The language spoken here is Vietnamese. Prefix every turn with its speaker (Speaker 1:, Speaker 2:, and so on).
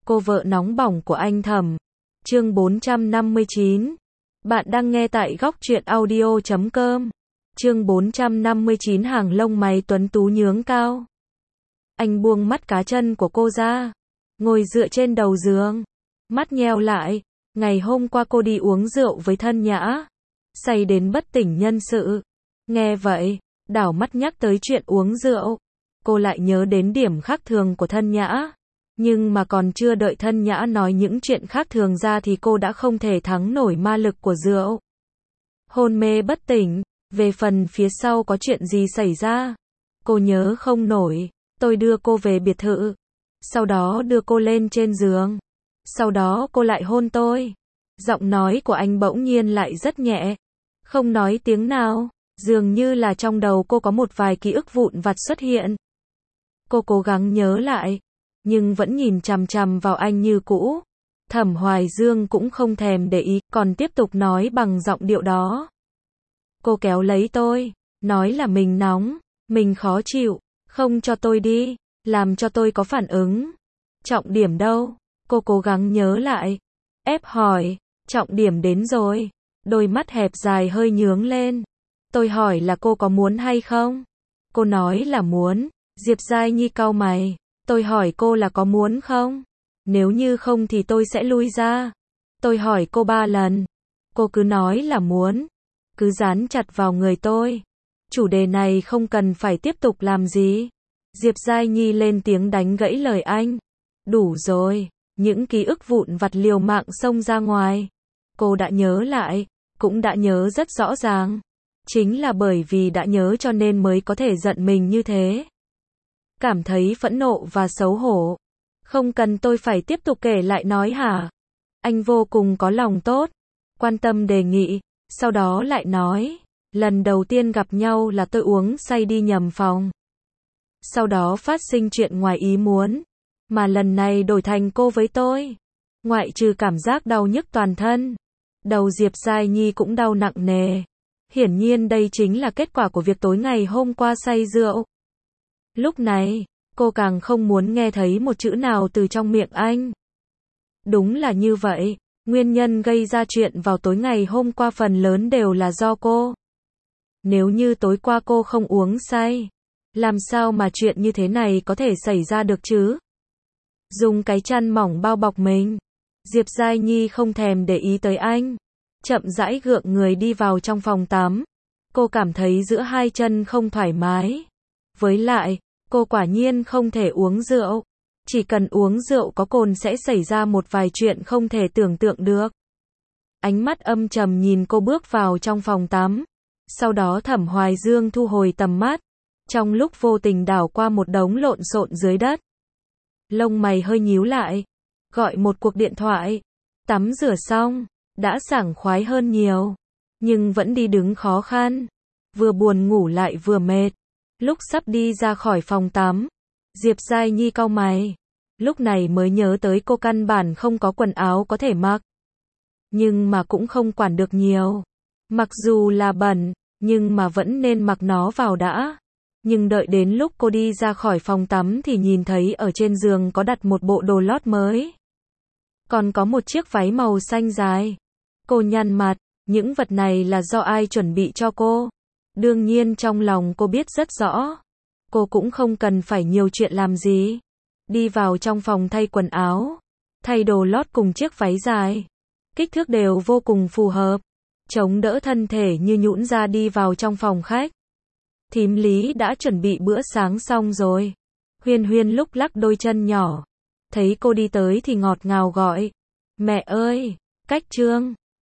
Speaker 1: Cô vợ nóng bỏng của anh Thẩm. Chương 459. Bạn đang nghe tại góc truyện audio.com. Chương 459. Hàng lông mày tuấn tú nhướng cao. Anh buông mắt cá chân của cô ra, ngồi dựa trên đầu giường, mắt nheo lại. Ngày hôm qua cô đi uống rượu với Thân Nhã, say đến bất tỉnh nhân sự. Nghe vậy, đảo mắt nhắc tới chuyện uống rượu, cô lại nhớ đến điểm khác thường của Thân Nhã. Nhưng mà còn chưa đợi Thân Nhã nói những chuyện khác thường ra thì cô đã không thể thắng nổi ma lực của rượu. Hôn mê bất tỉnh, về phần phía sau có chuyện gì xảy ra, cô nhớ không nổi. Tôi đưa cô về biệt thự, sau đó đưa cô lên trên giường, sau đó cô lại hôn tôi. Giọng nói của anh bỗng nhiên lại rất nhẹ, không nói tiếng nào, dường như là trong đầu cô có một vài ký ức vụn vặt xuất hiện. Cô cố gắng nhớ lại, nhưng vẫn nhìn chằm chằm vào anh như cũ. Thẩm Hoài Dương cũng không thèm để ý, còn tiếp tục nói bằng giọng điệu đó. Cô kéo lấy tôi, nói là mình nóng, mình khó chịu, không cho tôi đi, làm cho tôi có phản ứng. Trọng điểm đâu? Cô cố gắng nhớ lại, ép hỏi, trọng điểm đến rồi. Đôi mắt hẹp dài hơi nhướng lên. Tôi hỏi là cô có muốn hay không? Cô nói là muốn. Diệp Giai Nhi cau mày. Tôi hỏi cô là có muốn không? Nếu như không thì tôi sẽ lui ra. Tôi hỏi cô 3 lần. Cô cứ nói là muốn. Cứ dán chặt vào người tôi. Chủ đề này không cần phải tiếp tục làm gì. Diệp Giai Nhi lên tiếng đánh gãy lời anh. Đủ rồi. Những ký ức vụn vặt liều mạng xông ra ngoài. Cô đã nhớ lại, cũng đã nhớ rất rõ ràng. Chính là bởi vì đã nhớ cho nên mới có thể giận mình như thế. Cảm thấy phẫn nộ và xấu hổ. Không cần tôi phải tiếp tục kể lại nói hả? Anh vô cùng có lòng tốt, quan tâm đề nghị, sau đó lại nói, lần đầu tiên gặp nhau là tôi uống say đi nhầm phòng. Sau đó phát sinh chuyện ngoài ý muốn, mà lần này đổi thành cô với tôi. Ngoại trừ cảm giác đau nhức toàn thân, đầu Diệp Giai Nhi cũng đau nặng nề. Hiển nhiên đây chính là kết quả của việc tối ngày hôm qua say rượu. Lúc này, cô càng không muốn nghe thấy một chữ nào từ trong miệng anh. Đúng là như vậy, nguyên nhân gây ra chuyện vào tối ngày hôm qua phần lớn đều là do cô. Nếu như tối qua cô không uống say, làm sao mà chuyện như thế này có thể xảy ra được chứ? Dùng cái chăn mỏng bao bọc mình, Diệp Giai Nhi không thèm để ý tới anh, chậm rãi gượng người đi vào trong phòng tắm. Cô cảm thấy giữa hai chân không thoải mái. Với lại, cô quả nhiên không thể uống rượu. Chỉ cần uống rượu có cồn sẽ xảy ra một vài chuyện không thể tưởng tượng được. Ánh mắt âm trầm nhìn cô bước vào trong phòng tắm. Sau đó Thẩm Hoài Dương thu hồi tầm mắt. Trong lúc vô tình đảo qua một đống lộn xộn dưới đất. Lông mày hơi nhíu lại. Gọi một cuộc điện thoại. Tắm rửa xong, đã sảng khoái hơn nhiều. Nhưng vẫn đi đứng khó khăn. Vừa buồn ngủ lại vừa mệt. Lúc sắp đi ra khỏi phòng tắm, Diệp Giai Nhi cau mày. Lúc này mới nhớ tới cô căn bản không có quần áo có thể mặc. Nhưng mà cũng không quản được nhiều. Mặc dù là bẩn, nhưng mà vẫn nên mặc nó vào đã. Nhưng đợi đến lúc cô đi ra khỏi phòng tắm thì nhìn thấy ở trên giường có đặt một bộ đồ lót mới. Còn có một chiếc váy màu xanh dài. Cô nhăn mặt, những vật này là do ai chuẩn bị cho cô? Đương nhiên trong lòng cô biết rất rõ. Cô cũng không cần phải nhiều chuyện làm gì. Đi vào trong phòng thay quần áo. Thay đồ lót cùng chiếc váy dài. Kích thước đều vô cùng phù hợp. Chống đỡ thân thể như nhũn ra đi vào trong phòng khách. Thím Lý đã chuẩn bị bữa sáng xong rồi. Huyên Huyên lúc lắc đôi chân nhỏ. Thấy cô đi tới thì ngọt ngào gọi. Mẹ ơi, Cách Trương.